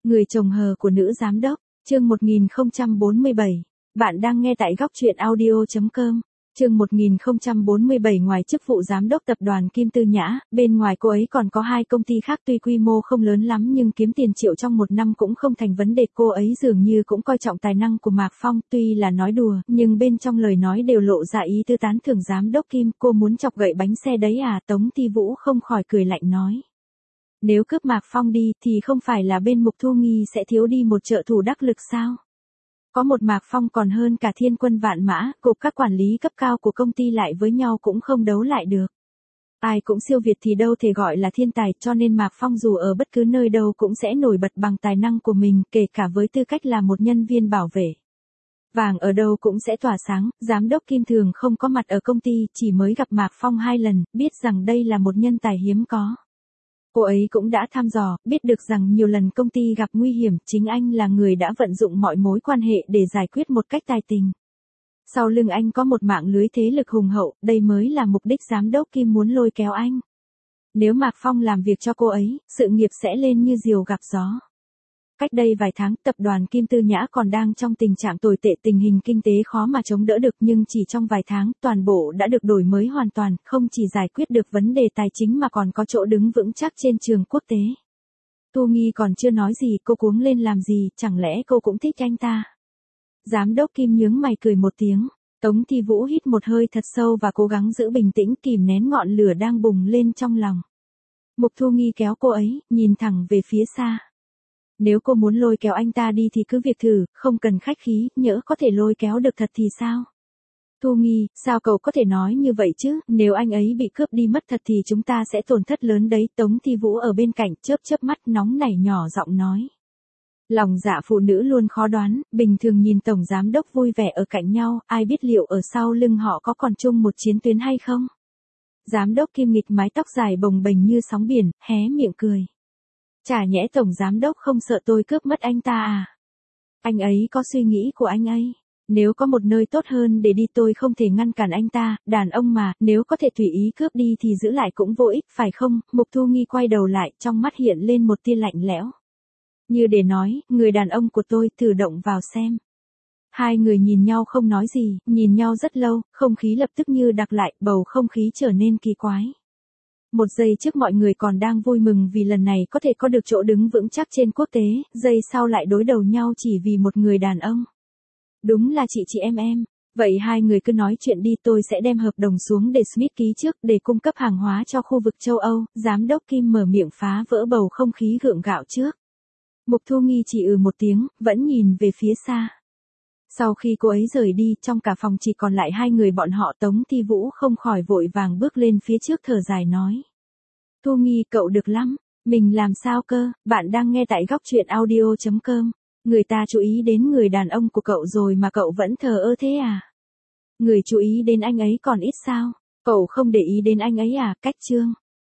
Người chồng hờ của nữ giám đốc, chương 1047. Bạn đang nghe tại góc truyện audio.com. Chương 1047. Ngoài chức vụ giám đốc tập đoàn Kim Tư Nhã, bên ngoài cô ấy còn có 2 công ty khác tuy quy mô không lớn lắm nhưng kiếm tiền triệu trong một năm cũng không thành vấn đề. Cô ấy dường như cũng coi trọng tài năng của Mạc Phong, tuy là nói đùa, nhưng bên trong lời nói đều lộ ra ý tư tán thưởng giám đốc Kim. Cô muốn chọc gậy bánh xe đấy à? Tống Ti Vũ không khỏi cười lạnh nói. Nếu cướp Mạc Phong đi thì không phải là bên Mục Thu Nghi sẽ thiếu đi một trợ thủ đắc lực sao? Có một Mạc Phong còn hơn cả thiên quân vạn mã, cục các quản lý cấp cao của công ty lại với nhau cũng không đấu lại được. Ai cũng siêu việt thì đâu thể gọi là thiên tài, cho nên Mạc Phong dù ở bất cứ nơi đâu cũng sẽ nổi bật bằng tài năng của mình, kể cả với tư cách là một nhân viên bảo vệ. Vàng ở đâu cũng sẽ tỏa sáng. Giám đốc Kim thường không có mặt ở công ty, chỉ mới gặp Mạc Phong 2 lần, biết rằng đây là một nhân tài hiếm có. Cô ấy cũng đã thăm dò, biết được rằng nhiều lần công ty gặp nguy hiểm, chính anh là người đã vận dụng mọi mối quan hệ để giải quyết một cách tài tình. Sau lưng anh có một mạng lưới thế lực hùng hậu, đây mới là mục đích giám đốc Kim muốn lôi kéo anh. Nếu Mạc Phong làm việc cho cô ấy, sự nghiệp sẽ lên như diều gặp gió. Cách đây vài tháng, tập đoàn Kim Tư Nhã còn đang trong tình trạng tồi tệ, tình hình kinh tế khó mà chống đỡ được, nhưng chỉ trong vài tháng, toàn bộ đã được đổi mới hoàn toàn, không chỉ giải quyết được vấn đề tài chính mà còn có chỗ đứng vững chắc trên trường quốc tế. Thu Nghi còn chưa nói gì, cô cuống lên làm gì, chẳng lẽ cô cũng thích anh ta? Giám đốc Kim nhướng mày cười một tiếng. Tống Ti Vũ hít một hơi thật sâu và cố gắng giữ bình tĩnh, kìm nén ngọn lửa đang bùng lên trong lòng. Mục Thu Nghi kéo cô ấy, nhìn thẳng về phía xa. Nếu cô muốn lôi kéo anh ta đi thì cứ việc thử, không cần khách khí, nhỡ có thể lôi kéo được thật thì sao? Thu Nghi, sao cậu có thể nói như vậy chứ? Nếu anh ấy bị cướp đi mất thật thì chúng ta sẽ tổn thất lớn đấy. Tống Ti Vũ ở bên cạnh chớp chớp mắt nóng nảy nhỏ giọng nói. Lòng dạ phụ nữ luôn khó đoán, bình thường nhìn tổng giám đốc vui vẻ ở cạnh nhau, ai biết liệu ở sau lưng họ có còn chung một chiến tuyến hay không? Giám đốc Kim nghịch mái tóc dài bồng bềnh như sóng biển, hé miệng cười. Chả nhẽ tổng giám đốc không sợ tôi cướp mất anh ta à? Anh ấy có suy nghĩ của anh ấy. Nếu có một nơi tốt hơn để đi tôi không thể ngăn cản anh ta, đàn ông mà, nếu có thể tùy ý cướp đi thì giữ lại cũng vô ích, phải không? Mục Thu Nghi quay đầu lại, trong mắt hiện lên một tia lạnh lẽo. Như để nói, người đàn ông của tôi, thử động vào xem. Hai người nhìn nhau không nói gì, nhìn nhau rất lâu, không khí lập tức như đặc lại, bầu không khí trở nên kỳ quái. Một giây trước mọi người còn đang vui mừng vì lần này có thể có được chỗ đứng vững chắc trên quốc tế, giây sau lại đối đầu nhau chỉ vì một người đàn ông. Đúng là chị em. Vậy hai người cứ nói chuyện đi, tôi sẽ đem hợp đồng xuống để Smith ký trước để cung cấp hàng hóa cho khu vực châu Âu. Giám đốc Kim mở miệng phá vỡ bầu không khí gượng gạo trước. Mục Thu Nghi chỉ một tiếng, vẫn nhìn về phía xa. Sau khi cô ấy rời đi, trong cả phòng chỉ còn lại 2 người bọn họ. Tống Ti Vũ không khỏi vội vàng bước lên phía trước thở dài nói. Thu Nghi, cậu được lắm. Mình làm sao cơ? Bạn đang nghe tại góc truyện audio.com. Người ta chú ý đến người đàn ông của cậu rồi mà cậu vẫn thờ ơ thế à? Người chú ý đến anh ấy còn ít sao? Cậu không để ý đến anh ấy à? Cách chương.